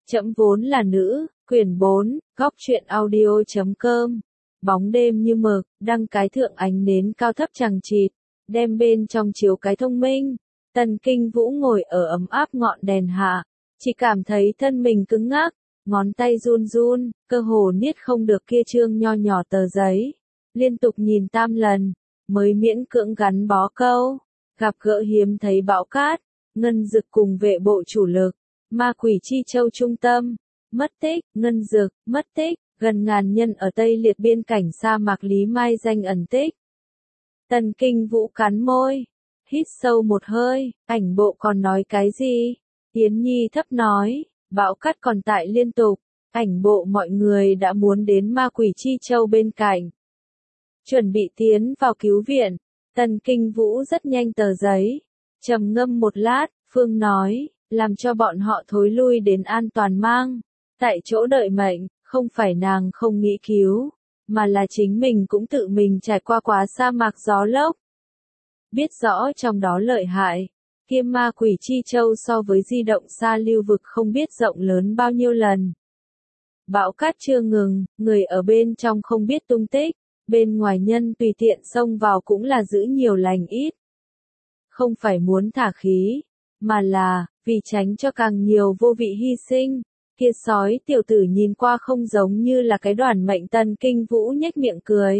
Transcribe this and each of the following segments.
Trẫm vốn là nữ, quyển 4, góc truyện audio.com. Bóng đêm như mực, đăng cái thượng ánh nến cao thấp chằng chịt, đem bên trong chiếu cái thông minh. Tần Kinh Vũ ngồi ở ấm áp ngọn đèn hạ, chỉ cảm thấy thân mình cứng ngắc, ngón tay run run, cơ hồ niết không được kia chương nho nhỏ tờ giấy. Liên tục nhìn tam lần, mới miễn cưỡng gắn bó câu. Gặp gỡ hiếm thấy bão cát, Ngân Dực cùng vệ bộ chủ lực, ma quỷ chi châu trung tâm, mất tích, Ngân Dực, mất tích, gần ngàn nhân ở Tây Liệt biên cảnh sa mạc Lý Mai danh ẩn tích. Tần Kinh Vũ cắn môi, hít sâu một hơi, ảnh bộ còn nói cái gì? Yến Nhi thấp nói, bão cát còn tại liên tục, ảnh bộ mọi người đã muốn đến ma quỷ chi châu bên cạnh. Chuẩn bị tiến vào cứu viện, Tần Kinh Vũ rất nhanh tờ giấy, trầm ngâm một lát, Phương nói, làm cho bọn họ thối lui đến an toàn mang, tại chỗ đợi mệnh, không phải nàng không nghĩ cứu, mà là chính mình cũng tự mình trải qua quá sa mạc gió lốc. Biết rõ trong đó lợi hại, kia ma quỷ chi châu so với di động xa lưu vực không biết rộng lớn bao nhiêu lần. Bão cát chưa ngừng, người ở bên trong không biết tung tích, bên ngoài nhân tùy tiện xông vào cũng là giữ nhiều lành ít. Không phải muốn thả khí, mà là, vì tránh cho càng nhiều vô vị hy sinh. Kia sói tiểu tử nhìn qua không giống như là cái đoàn mệnh. Tần Kinh Vũ nhếch miệng cười.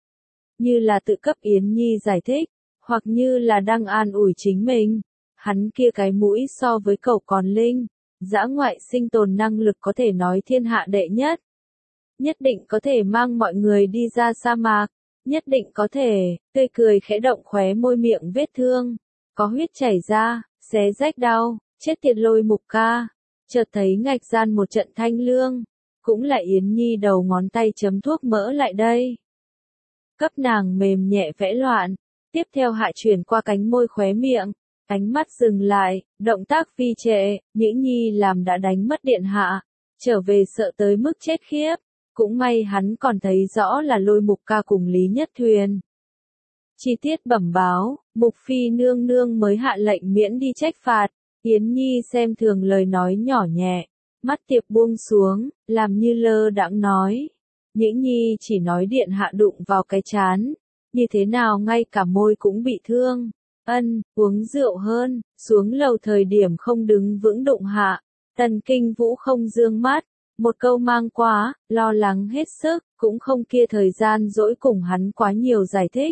Như là tự cấp Yến Nhi giải thích, hoặc như là đang an ủi chính mình. Hắn kia cái mũi so với cẩu còn linh, dã ngoại sinh tồn năng lực có thể nói thiên hạ đệ nhất. Nhất định có thể mang mọi người đi ra sa mạc, nhất định có thể, tươi cười khẽ động khóe môi miệng vết thương, có huyết chảy ra, xé rách đau, chết tiệt Lôi Mục ca. Chợt thấy ngạch gian một trận thanh lương, cũng là Yến Nhi đầu ngón tay chấm thuốc mỡ lại đây. Cấp nàng mềm nhẹ vẽ loạn, tiếp theo hạ chuyển qua cánh môi khóe miệng, ánh mắt dừng lại, động tác vi trệ, Nhữ Nhi làm đã đánh mất điện hạ, trở về sợ tới mức chết khiếp, cũng may hắn còn thấy rõ là Lôi Mục ca cùng Lý Nhất Thuyền. Chi tiết bẩm báo, Mục Phi nương nương mới hạ lệnh miễn đi trách phạt. Yến Nhi xem thường lời nói nhỏ nhẹ, mắt tiệp buông xuống, làm như lơ đãng nói. Nhữ Nhi chỉ nói điện hạ đụng vào cái chán, như thế nào ngay cả môi cũng bị thương. Uống rượu hơn, xuống lầu thời điểm không đứng vững đụng hạ. Tần Kinh Vũ không dương mắt, một câu mang quá, lo lắng hết sức, cũng không kia thời gian dỗi cùng hắn quá nhiều giải thích.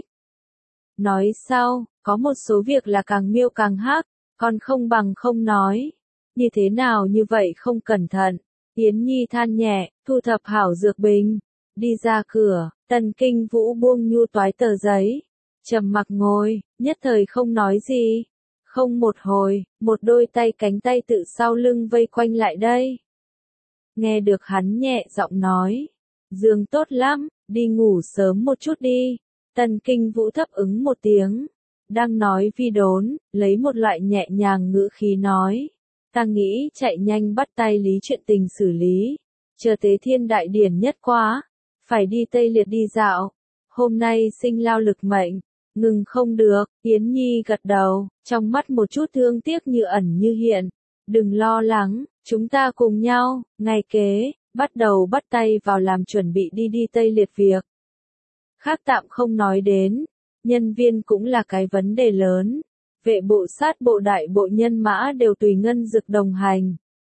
Nói sau, có một số việc là càng miêu càng hắc. Còn không bằng không nói. Như thế nào như vậy không cẩn thận. Yến Nhi than nhẹ, thu thập hảo dược bình. Đi ra cửa, Tần Kinh Vũ buông nhu toái tờ giấy. Trầm mặc ngồi, nhất thời không nói gì. Không một hồi, một đôi tay cánh tay tự sau lưng vây quanh lại đây. Nghe được hắn nhẹ giọng nói. Dương tốt lắm, đi ngủ sớm một chút đi. Tần Kinh Vũ thấp ứng một tiếng. Đang nói vi đốn, lấy một loại nhẹ nhàng ngữ khí nói. Ta nghĩ chạy nhanh bắt tay lý chuyện tình xử lý. Chờ tế thiên đại điển nhất quá. Phải đi Tây Liệt đi dạo. Hôm nay sinh lao lực mệnh. Ngừng không được, Yến Nhi gật đầu, trong mắt một chút thương tiếc như ẩn như hiện. Đừng lo lắng, chúng ta cùng nhau, ngày kế, bắt đầu bắt tay vào làm chuẩn bị đi Tây Liệt việc. Khác tạm không nói đến. Nhân viên cũng là cái vấn đề lớn. Vệ bộ sát bộ đại bộ nhân mã đều tùy Ngân Dực đồng hành.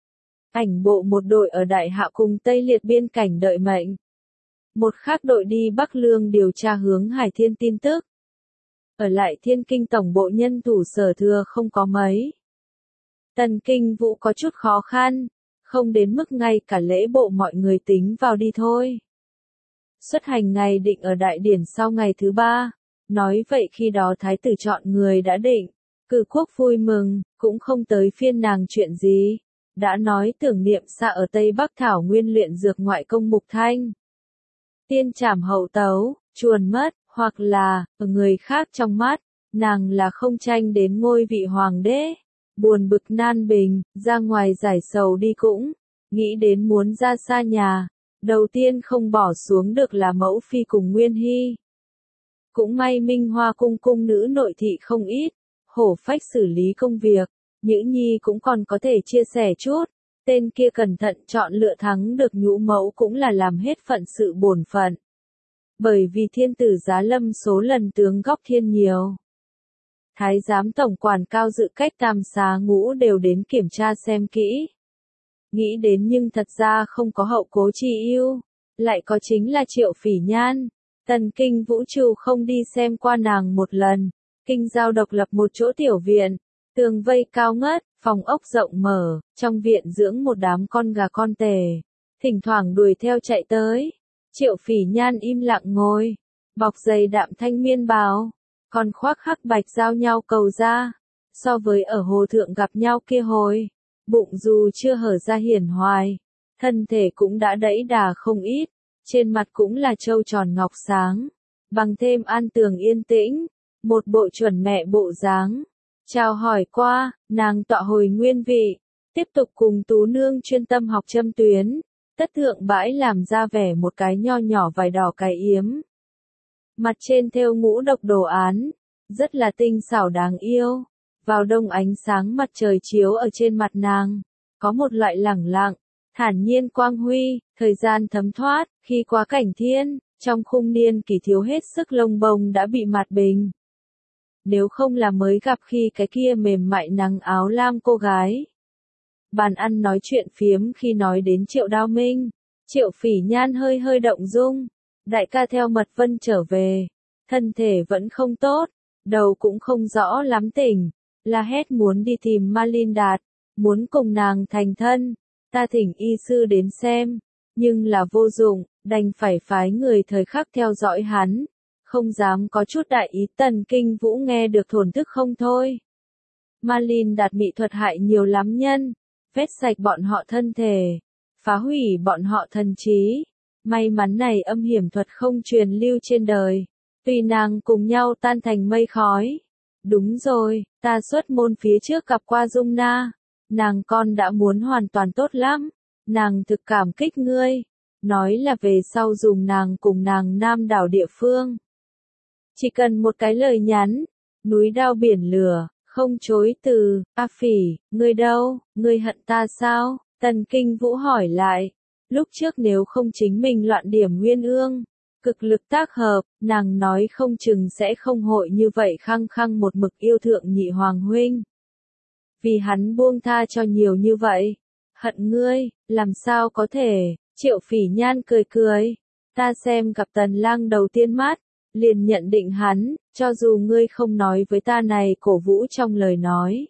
Ảnh bộ một đội ở Đại Hạ cùng Tây Liệt biên cảnh đợi mệnh. Một khác đội đi Bắc Lương điều tra hướng Hải Thiên tin tức. Ở lại Thiên Kinh tổng bộ nhân thủ sở thừa không có mấy. Tần Kinh Vũ có chút khó khăn, không đến mức ngay cả lễ bộ mọi người tính vào đi thôi. Xuất hành ngày định ở đại điển sau ngày thứ 3. Nói vậy khi đó thái tử chọn người đã định, cử quốc vui mừng, cũng không tới phiên nàng chuyện gì. Đã nói tưởng niệm xa ở Tây Bắc Thảo Nguyên luyện dược ngoại công Mục Thanh. Tiên trảm hậu tấu, chuồn mất, hoặc là, ở người khác trong mắt, nàng là không tranh đến ngôi vị hoàng đế. Buồn bực nan bình, ra ngoài giải sầu đi cũng, nghĩ đến muốn ra xa nhà. Đầu tiên không bỏ xuống được là mẫu phi cùng Nguyên Hy. Cũng may Minh Hoa cung cung nữ nội thị không ít, hổ phách xử lý công việc, Nhữ Nhi cũng còn có thể chia sẻ chút, Tên kia cẩn thận chọn lựa thắng được nhũ mẫu cũng là làm hết phận sự bổn phận. Bởi vì thiên tử giá lâm số lần tướng góc thiên nhiều. Thái giám tổng quản cao dự cách tam xá ngũ đều đến kiểm tra xem kỹ. Nghĩ đến nhưng thật ra không có hậu cố chi ưu, lại có chính là Triệu Phỉ Nhan. Tần Kinh Vũ trừ không đi xem qua nàng một lần. Kinh giao độc lập một chỗ tiểu viện, tường vây cao ngất, phòng ốc rộng mở, trong viện dưỡng một đám con gà con tề, thỉnh thoảng đuổi theo chạy tới. Triệu Phỉ Nhan im lặng ngồi, bọc dày đạm thanh miên bào, còn khoác hắc bạch giao nhau cầu ra. So với ở hồ thượng gặp nhau kia hồi, bụng dù chưa hở ra hiển hoài, thân thể cũng đã đẫy đà không ít, trên mặt cũng là trâu tròn ngọc sáng, bằng thêm an tường yên tĩnh, một bộ chuẩn mẹ bộ dáng. Chào hỏi qua, nàng tọa hồi nguyên vị, tiếp tục cùng Tú Nương chuyên tâm học châm tuyến, tất thượng bãi làm ra vẻ một cái nho nhỏ vải đỏ cái yếm. Mặt trên thêu ngũ độc đồ án, rất là tinh xảo đáng yêu. Vào đông ánh sáng mặt trời chiếu ở trên mặt nàng, có một loại lẳng lặng, thản nhiên quang huy, thời gian thấm thoát, khi qua cảnh thiên, trong khung niên kỷ thiếu hết sức lông bông đã bị mạt bình. Nếu không là mới gặp khi cái kia mềm mại nắng áo lam cô gái. Bàn ăn nói chuyện phiếm khi nói đến Triệu Đao Minh, Triệu Phỉ Nhan hơi hơi động dung. Đại ca theo Mật Vân trở về, thân thể vẫn không tốt, đầu cũng không rõ lắm tỉnh, la hét muốn đi tìm Malin Đạt, muốn cùng nàng thành thân. Ta thỉnh y sư đến xem, nhưng là vô dụng, đành phải phái người thời khắc theo dõi hắn, không dám có chút đại ý. Tần Kinh Vũ nghe được thổn thức không thôi. Malin Đạt mỹ thuật hại nhiều lắm nhân, vét sạch bọn họ thân thể, phá hủy bọn họ thần trí. May mắn này âm hiểm thuật không truyền lưu trên đời, tùy nàng cùng nhau tan thành mây khói. Đúng rồi, ta xuất môn phía trước gặp qua Dung Na, nàng con đã muốn hoàn toàn tốt lắm, nàng thực cảm kích ngươi, nói là về sau dùng nàng cùng nàng Nam đảo địa phương. Chỉ cần một cái lời nhắn, núi đao biển lửa, không chối từ. A Phỉ, ngươi đâu, ngươi hận ta sao? Tần Kinh Vũ hỏi lại. Lúc trước nếu không chính mình loạn điểm Nguyên Ương, cực lực tác hợp, nàng nói không chừng sẽ không hội như vậy khăng khăng một mực yêu thượng nhị hoàng huynh. Vì hắn buông tha cho nhiều như vậy. Hận ngươi, làm sao có thể? Triệu Phỉ Nhan cười cười. Ta xem gặp Tần Lang đầu tiên mắt, liền nhận định hắn, cho dù ngươi không nói với ta này cổ vũ trong lời nói.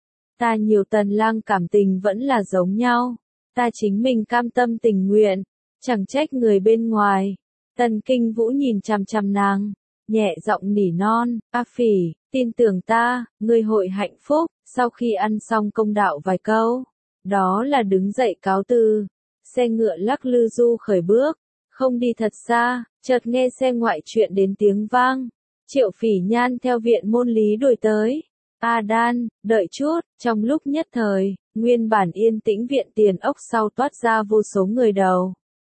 Ta nhiều Tần Lang cảm tình vẫn là giống nhau. Ta chính mình cam tâm tình nguyện, chẳng trách người bên ngoài. Tần Kinh Vũ nhìn chằm chằm nàng, nhẹ giọng nỉ non. A Phỉ, tin tưởng ta, ngươi hội hạnh phúc. Sau khi ăn xong công đạo vài câu, đó là đứng dậy cáo từ. Xe ngựa lắc lư du khởi bước, không đi thật xa, chợt nghe xe ngoại chuyện đến tiếng vang. Triệu Phỉ Nhan theo viện môn lý đuổi tới. A Đan, đợi chút. Trong lúc nhất thời, nguyên bản yên tĩnh viện tiền ốc sau toát ra vô số người đầu.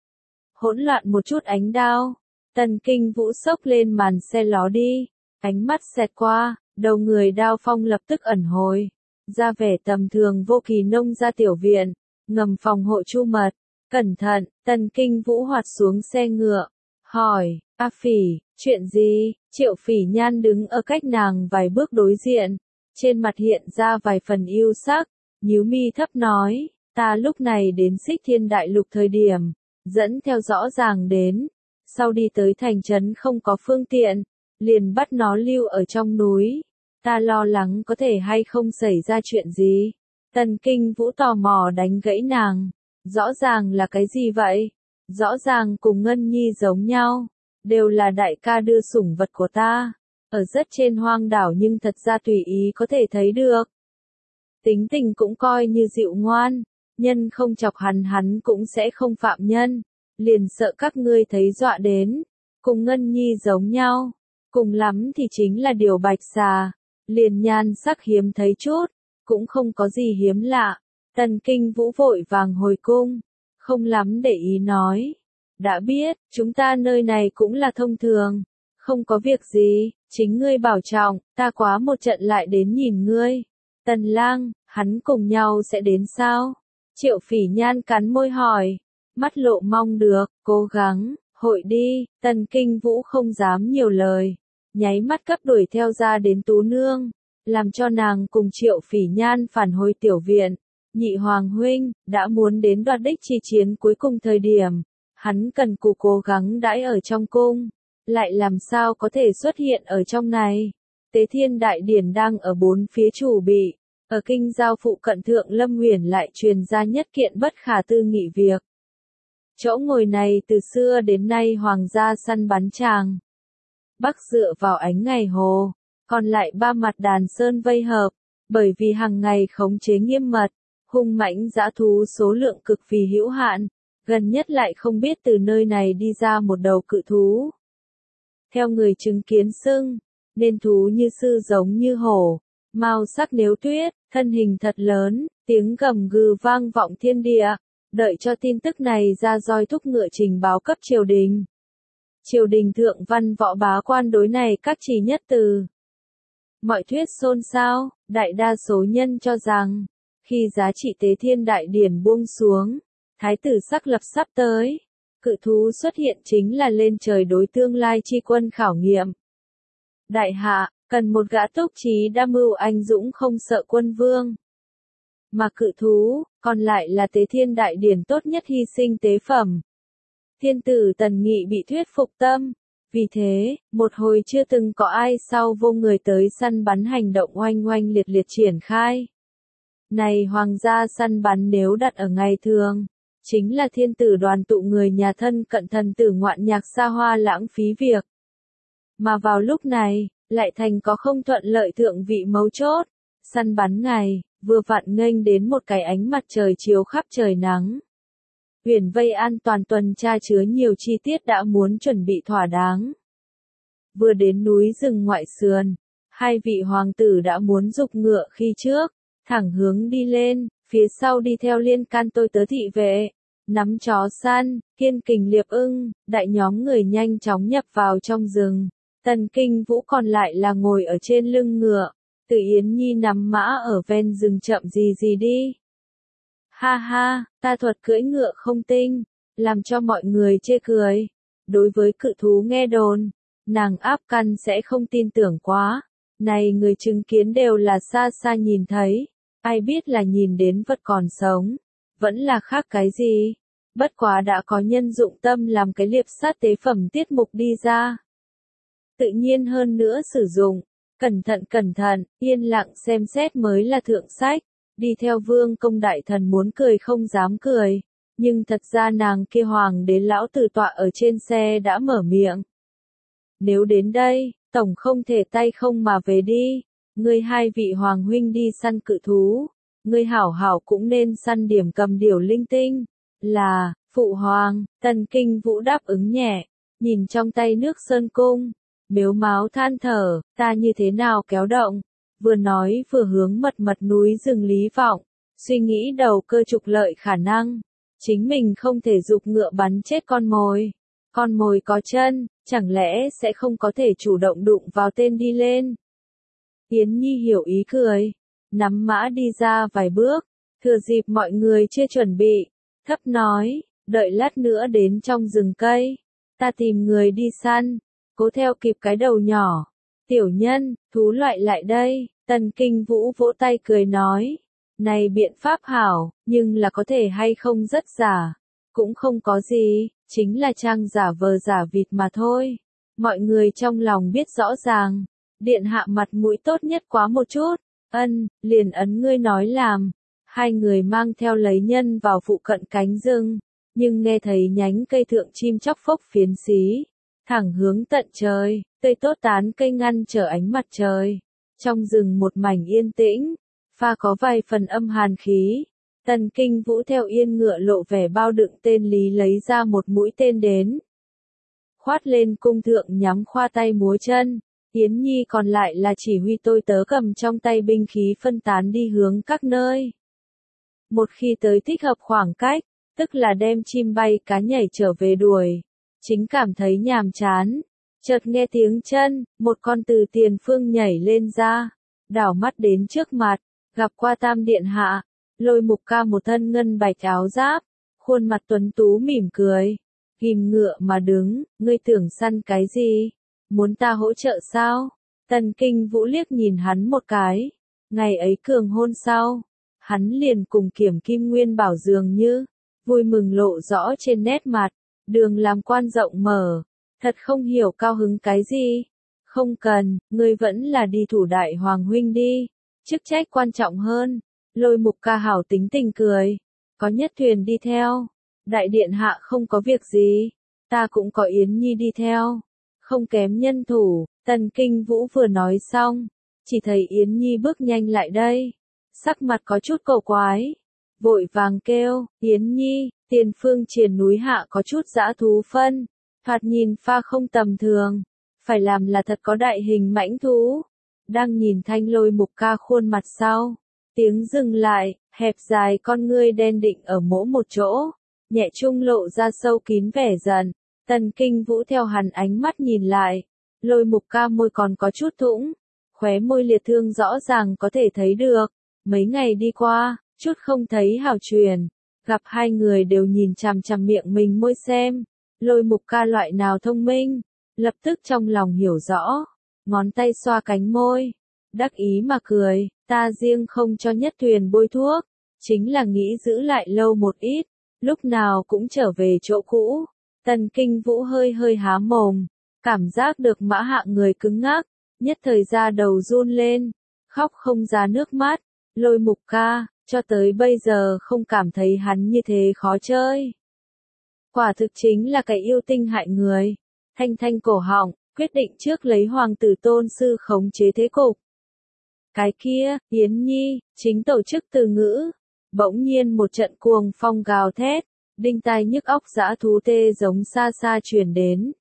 Hỗn loạn một chút ánh đao. Tần Kinh Vũ xốc lên màn xe ló đi, ánh mắt xẹt qua, đầu người đao phong lập tức ẩn hồi. Ra vẻ tầm thường vô kỳ nông ra tiểu viện, ngầm phòng hộ Chu Mật. Cẩn thận, Tần Kinh Vũ hoạt xuống xe ngựa, hỏi, A Phỉ, chuyện gì? Triệu Phỉ Nhan đứng ở cách nàng vài bước đối diện, trên mặt hiện ra vài phần yêu sắc, nhíu mi thấp nói, ta lúc này đến Xích Thiên Đại Lục thời điểm, dẫn theo rõ ràng đến, sau đi tới thành trấn không có phương tiện, liền bắt nó lưu ở trong núi, ta lo lắng có thể hay không xảy ra chuyện gì. Tần Kinh Vũ tò mò đánh gãy nàng, rõ ràng là cái gì vậy? Rõ ràng cùng Ngân Nhi giống nhau, đều là đại ca đưa sủng vật của ta, ở rất trên hoang đảo nhưng thật ra tùy ý có thể thấy được. Tính tình cũng coi như dịu ngoan, nhân không chọc hắn cũng sẽ không phạm nhân, liền sợ các ngươi thấy dọa đến, cùng Ngân Nhi giống nhau, cùng lắm thì chính là điều bạch xà, liền nhan sắc hiếm thấy chút, cũng không có gì hiếm lạ. Tần Kinh Vũ vội vàng hồi cung, không lắm để ý nói. Đã biết, chúng ta nơi này cũng là thông thường, không có việc gì, chính ngươi bảo trọng, ta quá một trận lại đến nhìn ngươi. Tần Lang, hắn cùng nhau sẽ đến sao? Triệu Phỉ Nhan cắn môi hỏi, mắt lộ mong được, cố gắng, hội đi, Tần Kinh Vũ không dám nhiều lời, nháy mắt cấp đuổi theo ra đến Tú Nương, làm cho nàng cùng Triệu Phỉ Nhan phản hồi tiểu viện. Nhị Hoàng huynh, đã muốn đến đoạt đích chi chiến cuối cùng thời điểm, hắn cần cù cố gắng đãi ở trong cung, lại làm sao có thể xuất hiện ở trong này. Tế Thiên Đại Điển đang ở bốn phía chủ bị, ở kinh giao phụ cận Thượng Lâm Huyền lại truyền ra nhất kiện bất khả tư nghị việc. Chỗ ngồi này từ xưa đến nay hoàng gia săn bắn tràng. Bắc dựa vào ánh ngày hồ, còn lại ba mặt đàn sơn vây hợp, bởi vì hàng ngày khống chế nghiêm mật, hung mãnh dã thú số lượng cực vì hữu hạn, gần nhất lại không biết từ nơi này đi ra một đầu cự thú. Theo người chứng kiến xưng, nên thú như sư giống như hổ, mao sắc nếu tuyết, thân hình thật lớn, tiếng gầm gừ vang vọng thiên địa, đợi cho tin tức này ra roi thúc ngựa trình báo cấp triều đình. Triều đình thượng văn võ bá quan đối này các chỉ nhất từ. Mọi thuyết xôn xao, đại đa số nhân cho rằng, khi giá trị Tế Thiên Đại Điển buông xuống, thái tử sắc lập sắp tới, cự thú xuất hiện chính là lên trời đối tương lai chi quân khảo nghiệm. Đại hạ, cần một gã túc trí đa mưu anh dũng không sợ quân vương. Mà cự thú, còn lại là Tế Thiên Đại Điển tốt nhất hy sinh tế phẩm. Thiên tử Tần Nghị bị thuyết phục tâm, vì thế, một hồi chưa từng có ai sau vô người tới săn bắn hành động oanh oanh liệt liệt triển khai. Này hoàng gia săn bắn nếu đặt ở ngày thường, chính là thiên tử đoàn tụ người nhà thân cận thần tử ngoạn nhạc xa hoa lãng phí việc. Mà vào lúc này, lại thành có không thuận lợi thượng vị mấu chốt, săn bắn ngày, vừa vặn nghênh đến một cái ánh mặt trời chiếu khắp trời nắng. Huyền vây an toàn tuần tra chứa nhiều chi tiết đã muốn chuẩn bị thỏa đáng. Vừa đến núi rừng ngoại sườn, hai vị hoàng tử đã muốn dục ngựa khi trước, thẳng hướng đi lên, phía sau đi theo liên can tôi tớ thị vệ, nắm chó săn, kiên kình liệp ưng, đại nhóm người nhanh chóng nhập vào trong rừng. Tần Kinh Vũ còn lại là ngồi ở trên lưng ngựa, Từ Yến Nhi nắm mã ở ven rừng chậm gì đi. Ha ha, ta thuật cưỡi ngựa không tinh, làm cho mọi người chê cười. Đối với cự thú nghe đồn, nàng áp căn sẽ không tin tưởng quá. Này người chứng kiến đều là xa xa nhìn thấy, ai biết là nhìn đến vật còn sống, vẫn là khác cái gì. Bất quá đã có nhân dụng tâm làm cái liệp sát tế phẩm tiết mục đi ra. Tự nhiên hơn nữa sử dụng, cẩn thận, yên lặng xem xét mới là thượng sách. Đi theo vương công đại thần muốn cười không dám cười, nhưng thật ra nàng kia hoàng đế lão tử tọa ở trên xe đã mở miệng. Nếu đến đây, tổng không thể tay không mà về đi, ngươi hai vị hoàng huynh đi săn cự thú, ngươi hảo hảo cũng nên săn điểm cầm điểu linh tinh, là, phụ hoàng, Tần Kinh Vũ đáp ứng nhẹ, nhìn trong tay nước sơn cung, mếu máo than thở, ta như thế nào kéo động. Vừa nói vừa hướng mật núi rừng Lý Vọng, suy nghĩ đầu cơ trục lợi khả năng. Chính mình không thể giục ngựa bắn chết con mồi. Con mồi có chân, chẳng lẽ sẽ không có thể chủ động đụng vào tên đi lên. Yến Nhi hiểu ý cười, nắm mã đi ra vài bước, thừa dịp mọi người chưa chuẩn bị, thấp nói, đợi lát nữa đến trong rừng cây, ta tìm người đi săn, cố theo kịp cái đầu nhỏ. Tiểu nhân, thú loại lại đây, Tần Kinh Vũ vỗ tay cười nói, này biện pháp hảo, nhưng là có thể hay không rất giả, cũng không có gì, chính là trang giả vờ giả vịt mà thôi. Mọi người trong lòng biết rõ ràng, điện hạ mặt mũi tốt nhất quá một chút, liền ấn ngươi nói làm. Hai người mang theo lấy nhân vào phụ cận cánh rừng, nhưng nghe thấy nhánh cây thượng chim chóc phốc phiến xí, thẳng hướng tận trời, tươi tốt tán cây ngăn trở ánh mặt trời. Trong rừng một mảnh yên tĩnh, pha có vài phần âm hàn khí. Tần Kinh Vũ theo yên ngựa lộ vẻ bao đựng tên lý lấy ra một mũi tên đến. Khoát lên cung thượng nhắm khoa tay múa chân, Yến Nhi còn lại là chỉ huy tôi tớ cầm trong tay binh khí phân tán đi hướng các nơi. Một khi tới thích hợp khoảng cách, tức là đem chim bay cá nhảy trở về đuổi. Chính cảm thấy nhàm chán. Chợt nghe tiếng chân, một con từ tiền phương nhảy lên ra, đảo mắt đến trước mặt, gặp qua Tam Điện Hạ, Lôi Mục Ca một thân ngân bạch áo giáp, khuôn mặt tuấn tú mỉm cười, ghim ngựa mà đứng, ngươi tưởng săn cái gì? Muốn ta hỗ trợ sao? Tần Kinh Vũ liếc nhìn hắn một cái, ngày ấy cường hôn sau, hắn liền cùng Kiểm Kim Nguyên Bảo dường như, vui mừng lộ rõ trên nét mặt, đường làm quan rộng mở, thật không hiểu cao hứng cái gì. Không cần, ngươi vẫn là đi thủ đại hoàng huynh đi, chức trách quan trọng hơn. Lôi Mục Ca hảo tính tình cười, có Nhất Thuyền đi theo, đại điện hạ không có việc gì, ta cũng có Yến Nhi đi theo, không kém nhân thủ. Tần Kinh Vũ vừa nói xong, chỉ thấy Yến Nhi bước nhanh lại đây, sắc mặt có chút cổ quái, vội vàng kêu, Yến Nhi, tiền phương triền núi hạ có chút dã thú phân, thoạt nhìn pha không tầm thường, phải làm là thật có đại hình mãnh thú. Đang nhìn Thanh Lôi Mục Ca khuôn mặt sau, tiếng dừng lại, hẹp dài con ngươi đen định ở mỗi một chỗ, nhẹ trung lộ ra sâu kín vẻ giận. Tần Kinh Vũ theo hắn ánh mắt nhìn lại, Lôi Mục Ca môi còn có chút thũng, khóe môi liệt thương rõ ràng có thể thấy được. Mấy ngày đi qua, chút không thấy hào truyền, gặp hai người đều nhìn chằm chằm miệng mình môi xem, Lôi Mục Ca loại nào thông minh, lập tức trong lòng hiểu rõ, ngón tay xoa cánh môi, đắc ý mà cười, ta riêng không cho Nhất Thuyền bôi thuốc, chính là nghĩ giữ lại lâu một ít, lúc nào cũng trở về chỗ cũ. Tần Kinh Vũ hơi hơi há mồm, cảm giác được Mã Hạ người cứng ngắc, nhất thời ra đầu run lên, khóc không ra nước mắt. Lôi Mục Ca, cho tới bây giờ không cảm thấy hắn như thế khó chơi. Quả thực chính là cái yêu tinh hại người. Thanh Thanh cổ họng, quyết định trước lấy hoàng tử tôn sư khống chế thế cục. Cái kia, Yến Nhi, chính tổ chức từ ngữ. Bỗng nhiên một trận cuồng phong gào thét, đinh tai nhức óc dã thú tê giống xa xa truyền đến.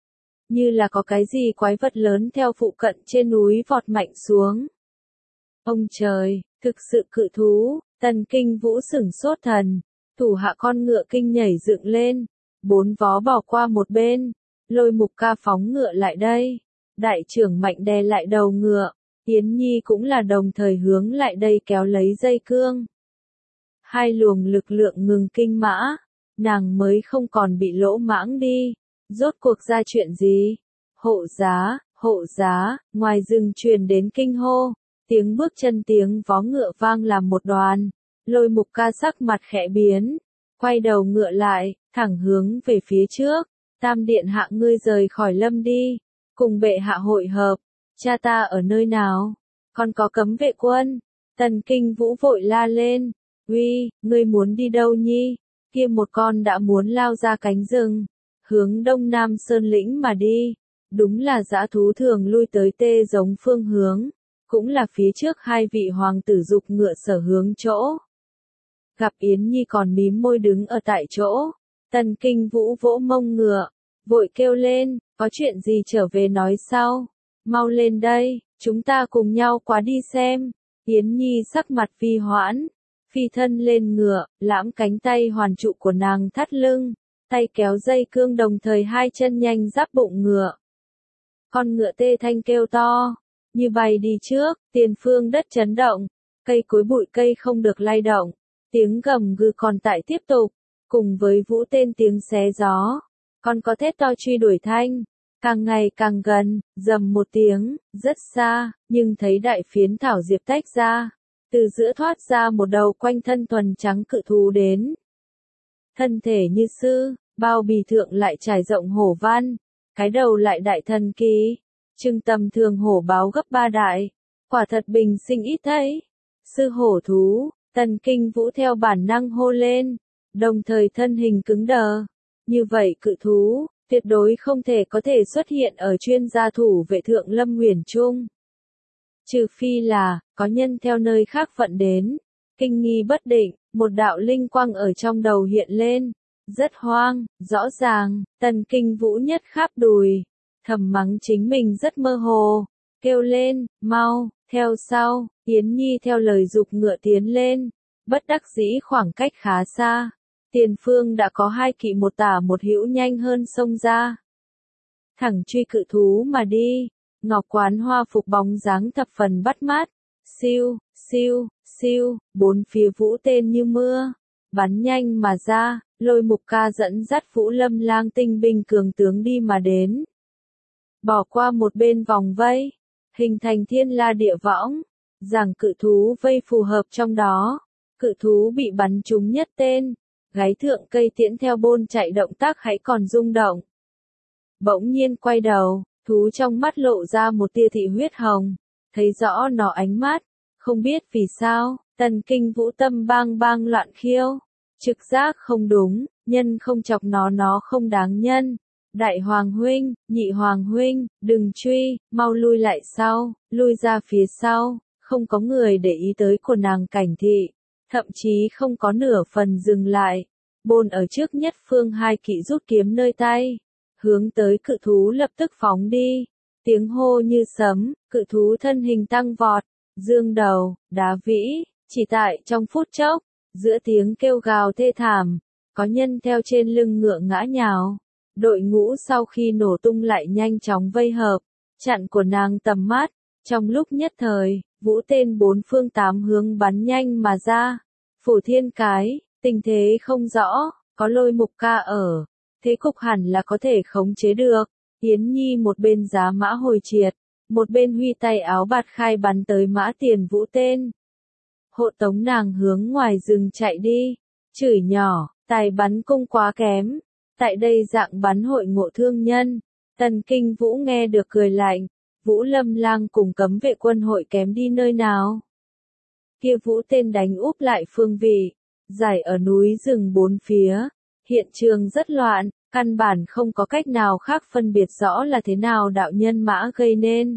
Như là có cái gì quái vật lớn theo phụ cận trên núi vọt mạnh xuống. Ông trời, thực sự cự thú. Tần Kinh Vũ sửng sốt thần, thủ hạ con ngựa kinh nhảy dựng lên, bốn vó bỏ qua một bên, Lôi Mục Ca phóng ngựa lại đây, đại trưởng mạnh đè lại đầu ngựa, Yến Nhi cũng là đồng thời hướng lại đây kéo lấy dây cương. Hai luồng lực lượng ngừng kinh mã, nàng mới không còn bị lỗ mãng đi, rốt cuộc ra chuyện gì? Hộ giá, ngoài rừng truyền đến kinh hô. Tiếng bước chân tiếng vó ngựa vang làm một đoàn, Lôi Mục Ca sắc mặt khẽ biến, quay đầu ngựa lại, thẳng hướng về phía trước, Tam điện hạ ngươi rời khỏi lâm đi, cùng bệ hạ hội hợp, cha ta ở nơi nào, còn có cấm vệ quân. Tần Kinh Vũ vội la lên, uy, ngươi muốn đi đâu nhi? Kia một con đã muốn lao ra cánh rừng, hướng đông nam sơn lĩnh mà đi, đúng là dã thú thường lui tới tê giống phương hướng. Cũng là phía trước hai vị hoàng tử dục ngựa sở hướng chỗ. Gặp Yến Nhi còn mím môi đứng ở tại chỗ, Tần Kinh Vũ vỗ mông ngựa, vội kêu lên, có chuyện gì trở về nói sau, mau lên đây, chúng ta cùng nhau qua đi xem. Yến Nhi sắc mặt vi hoãn, phi thân lên ngựa, lãm cánh tay hoàn trụ của nàng thắt lưng, tay kéo dây cương đồng thời hai chân nhanh giáp bụng ngựa. Con ngựa tê thanh kêu to. Như bay đi trước, tiền phương đất chấn động, cây cối bụi cây không được lay động, tiếng gầm gừ còn tại tiếp tục, cùng với vũ tên tiếng xé gió, còn có thét to truy đuổi thanh, càng ngày càng gần, rầm một tiếng, rất xa, nhưng thấy đại phiến thảo diệp tách ra, từ giữa thoát ra một đầu quanh thân thuần trắng cự thú đến. Thân thể như sư, bao bì thượng lại trải rộng hổ văn, cái đầu lại đại thần kỳ. Trưng tầm thường hổ báo gấp 3 đại, quả thật bình sinh ít thấy. Sư hổ thú, Tần Kinh Vũ theo bản năng hô lên, đồng thời thân hình cứng đờ. Như vậy cự thú, tuyệt đối không thể có thể xuất hiện ở chuyên gia thủ vệ thượng Lâm Huyền Trung. Trừ phi là, có nhân theo nơi khác vận đến, kinh nghi bất định, một đạo linh quang ở trong đầu hiện lên, rất hoang, rõ ràng, Tần Kinh Vũ nhất khắp đùi. Thầm mắng chính mình rất mơ hồ, kêu lên, mau, theo sau, Yến Nhi theo lời dục ngựa tiến lên, bất đắc dĩ khoảng cách khá xa, tiền phương đã có hai kỵ một tả một hữu nhanh hơn xông ra. Thẳng truy cự thú mà đi, Ngọc Quán Hoa phục bóng dáng thập phần bắt mắt, siêu, siêu, siêu, bốn phía vũ tên như mưa, bắn nhanh mà ra, Lôi Mục Ca dẫn dắt Vũ Lâm Lang tinh binh cường tướng đi mà đến. Bỏ qua một bên vòng vây, hình thành thiên la địa võng, rằng cự thú vây phù hợp trong đó, cự thú bị bắn trúng nhất tên, gáy thượng cây tiễn theo bôn chạy động tác hãy còn rung động. Bỗng nhiên quay đầu, thú trong mắt lộ ra một tia thị huyết hồng, thấy rõ nó ánh mắt, không biết vì sao, Tần Kinh Vũ tâm bang bang loạn khiêu, trực giác không đúng, nhân không chọc nó không đáng nhân. Đại Hoàng huynh, Nhị Hoàng huynh, đừng truy, mau lui lại sau, lui ra phía sau, không có người để ý tới của nàng Cảnh Thị, thậm chí không có nửa phần dừng lại. Bôn ở trước nhất phương hai kỵ rút kiếm nơi tay, hướng tới cự thú lập tức phóng đi, tiếng hô như sấm, cự thú thân hình tăng vọt, dương đầu, đá vĩ, chỉ tại trong phút chốc, giữa tiếng kêu gào thê thảm, có nhân theo trên lưng ngựa ngã nhào. Đội ngũ sau khi nổ tung lại nhanh chóng vây hợp, chặn của nàng tầm mắt, trong lúc nhất thời, vũ tên bốn phương tám hướng bắn nhanh mà ra, phủ thiên cái, tình thế không rõ, có Lôi Mục Ca ở, thế cục hẳn là có thể khống chế được. Yến Nhi một bên giá mã hồi triệt, một bên huy tay áo bạt khai bắn tới mã tiền vũ tên. Hộ tống nàng hướng ngoài rừng chạy đi, chửi nhỏ, tài bắn cung quá kém. Tại đây dạng bắn hội ngộ thương nhân, Tần Kinh Vũ nghe được cười lạnh, Vũ Lâm Lang cùng cấm vệ quân hội kém đi nơi nào. Kia vũ tên đánh úp lại phương vị, giải ở núi rừng bốn phía, hiện trường rất loạn, căn bản không có cách nào khác phân biệt rõ là thế nào đạo nhân mã gây nên.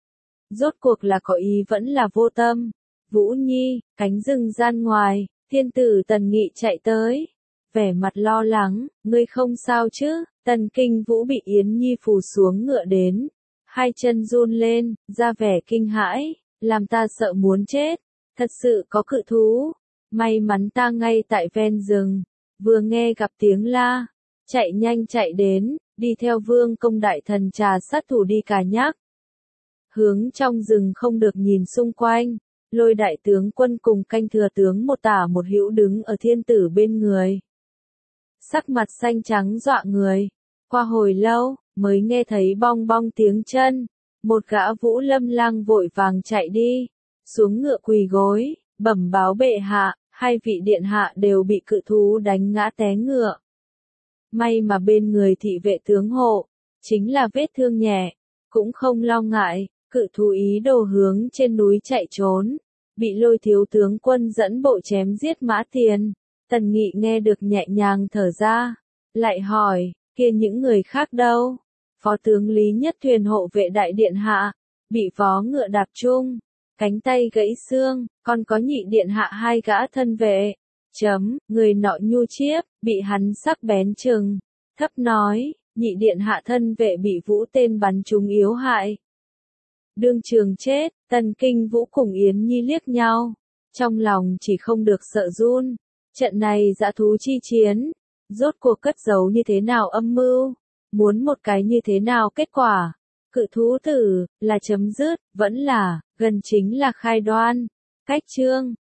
Rốt cuộc là có ý vẫn là vô tâm. Vũ Nhi, cánh rừng gian ngoài, thiên tử Tần Nghị chạy tới. Vẻ mặt lo lắng, ngươi không sao chứ, Tần Kinh Vũ bị Yến Nhi phù xuống ngựa đến, hai chân run lên, ra vẻ kinh hãi, làm ta sợ muốn chết, thật sự có cự thú, may mắn ta ngay tại ven rừng, vừa nghe gặp tiếng la, chạy nhanh chạy đến, đi theo Vương Công đại thần trà sát thủ đi cả nhắc. Hướng trong rừng không được nhìn xung quanh, Lôi đại tướng quân cùng canh thừa tướng một tả một hữu đứng ở thiên tử bên người. Sắc mặt xanh trắng dọa người, qua hồi lâu, mới nghe thấy bong bong tiếng chân, một gã Vũ Lâm Lang vội vàng chạy đi, xuống ngựa quỳ gối, bẩm báo bệ hạ, hai vị điện hạ đều bị cự thú đánh ngã té ngựa. May mà bên người thị vệ tướng hộ, chính là vết thương nhẹ, cũng không lo ngại, cự thú ý đồ hướng trên núi chạy trốn, bị Lôi thiếu tướng quân dẫn bộ chém giết mã tiền. Tần Nghị nghe được nhẹ nhàng thở ra, lại hỏi, kia những người khác đâu? Phó tướng Lý Nhất Thuyền hộ vệ đại điện hạ, bị vó ngựa đạp chung, cánh tay gãy xương, còn có nhị điện hạ hai gã thân vệ. Người nọ nhu chiếp, bị hắn sắc bén chừng, thấp nói, nhị điện hạ thân vệ bị vũ tên bắn trúng yếu hại. Đương trường chết, Tần Kinh Vũ cùng Yến Nhi liếc nhau, trong lòng chỉ không được sợ run. Trận này dã thú chi chiến, rốt cuộc cất giấu như thế nào âm mưu, muốn một cái như thế nào kết quả, cự thú tử, là chấm dứt, vẫn là, gần chính là khai đoan, cách chương.